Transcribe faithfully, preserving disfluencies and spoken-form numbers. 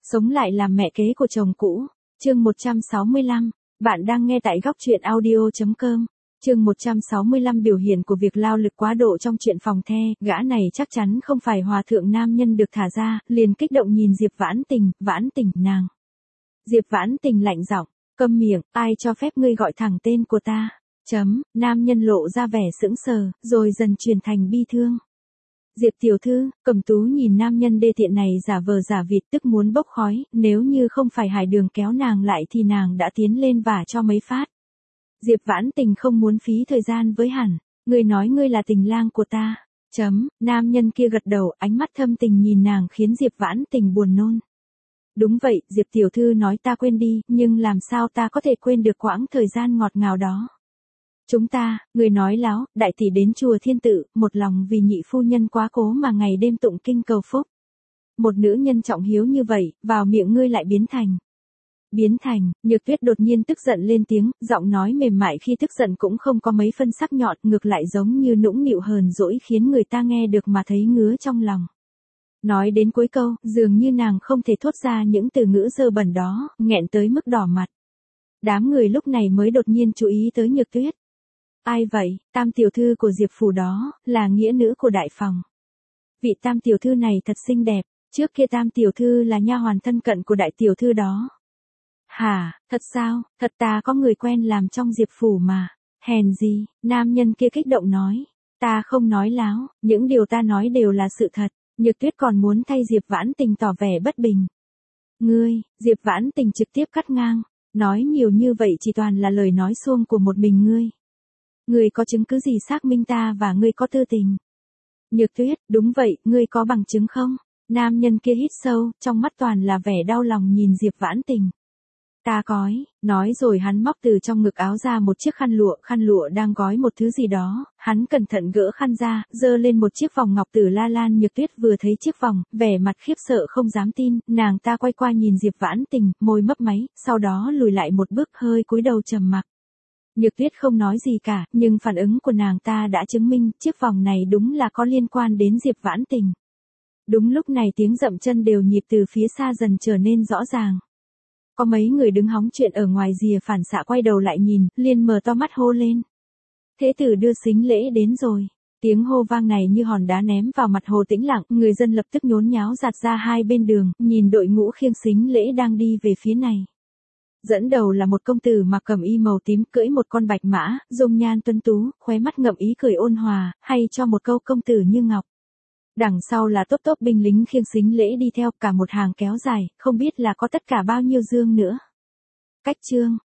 Sống lại làm mẹ kế của chồng cũ. Chương một trăm sáu mươi lăm. Bạn đang nghe tại góc truyện audio chấm com. Chương một trăm sáu mươi lăm biểu hiện của việc lao lực quá độ trong chuyện phòng the, gã này chắc chắn không phải hòa thượng nam nhân được thả ra, liền kích động nhìn Diệp Vãn Tình, Vãn Tình, nàng. Diệp Vãn Tình lạnh giọng, câm miệng, ai cho phép ngươi gọi thẳng tên của ta? Chấm, nam nhân lộ ra vẻ sững sờ, rồi dần chuyển thành bi thương. Diệp tiểu thư, Cẩm Tú nhìn nam nhân đê tiện này giả vờ giả vịt tức muốn bốc khói, nếu như không phải Hải Đường kéo nàng lại thì nàng đã tiến lên vả cho mấy phát. Diệp Vãn Tình không muốn phí thời gian với hắn, ngươi nói ngươi là tình lang của ta. Chấm, nam nhân kia gật đầu, ánh mắt thâm tình nhìn nàng khiến Diệp Vãn Tình buồn nôn. Đúng vậy, Diệp tiểu thư nói ta quên đi, nhưng làm sao ta có thể quên được quãng thời gian ngọt ngào đó. Chúng ta, người nói láo, đại tỷ đến chùa Thiên Tự, một lòng vì nhị phu nhân quá cố mà ngày đêm tụng kinh cầu phúc. Một nữ nhân trọng hiếu như vậy, vào miệng ngươi lại biến thành. Biến thành, Nhược Tuyết đột nhiên tức giận lên tiếng, giọng nói mềm mại khi tức giận cũng không có mấy phân sắc nhọn, ngược lại giống như nũng nịu hờn dỗi khiến người ta nghe được mà thấy ngứa trong lòng. Nói đến cuối câu, dường như nàng không thể thốt ra những từ ngữ dơ bẩn đó, nghẹn tới mức đỏ mặt. Đám người lúc này mới đột nhiên chú ý tới Nhược Tuyết. Ai vậy? Tam tiểu thư của Diệp phủ đó, là nghĩa nữ của đại phòng. Vị tam tiểu thư này thật xinh đẹp, trước kia tam tiểu thư là nha hoàn thân cận của đại tiểu thư đó. Hả, thật sao, thật ta có người quen làm trong Diệp phủ mà. Hèn gì, nam nhân kia kích động nói. Ta không nói láo, những điều ta nói đều là sự thật. Nhược Tuyết còn muốn thay Diệp Vãn Tình tỏ vẻ bất bình. Ngươi, Diệp Vãn Tình trực tiếp cắt ngang. Nói nhiều như vậy chỉ toàn là lời nói suông của một mình ngươi. Ngươi có chứng cứ gì xác minh ta và ngươi có tư tình? Nhược Tuyết, đúng vậy, ngươi có bằng chứng không? Nam nhân kia hít sâu, trong mắt toàn là vẻ đau lòng nhìn Diệp Vãn Tình. Ta cói, nói rồi hắn móc từ trong ngực áo ra một chiếc khăn lụa, khăn lụa đang gói một thứ gì đó, hắn cẩn thận gỡ khăn ra, giơ lên một chiếc vòng ngọc tử la lan. Nhược Tuyết vừa thấy chiếc vòng, vẻ mặt khiếp sợ không dám tin, nàng ta quay qua nhìn Diệp Vãn Tình, môi mấp máy, sau đó lùi lại một bước hơi cúi đầu trầm mặc. Nhược Tuyết không nói gì cả, nhưng phản ứng của nàng ta đã chứng minh chiếc vòng này đúng là có liên quan đến Diệp Vãn Tình. Đúng lúc này tiếng dậm chân đều nhịp từ phía xa dần trở nên rõ ràng. Có mấy người đứng hóng chuyện ở ngoài rìa phản xạ quay đầu lại nhìn, liền mở to mắt hô lên. Thế tử đưa sính lễ đến rồi. Tiếng hô vang này như hòn đá ném vào mặt Hồ Tĩnh Lặng, người dân lập tức nhốn nháo dạt ra hai bên đường, nhìn đội ngũ khiêng sính lễ đang đi về phía này. Dẫn đầu là một công tử mặc cẩm y màu tím cưỡi một con bạch mã, dung nhan tuấn tú, khóe mắt ngậm ý cười ôn hòa, hay cho một câu công tử như ngọc. Đằng sau là tốp tốp binh lính khiêng sính lễ đi theo, cả một hàng kéo dài, không biết là có tất cả bao nhiêu dương nữa. Cách chương,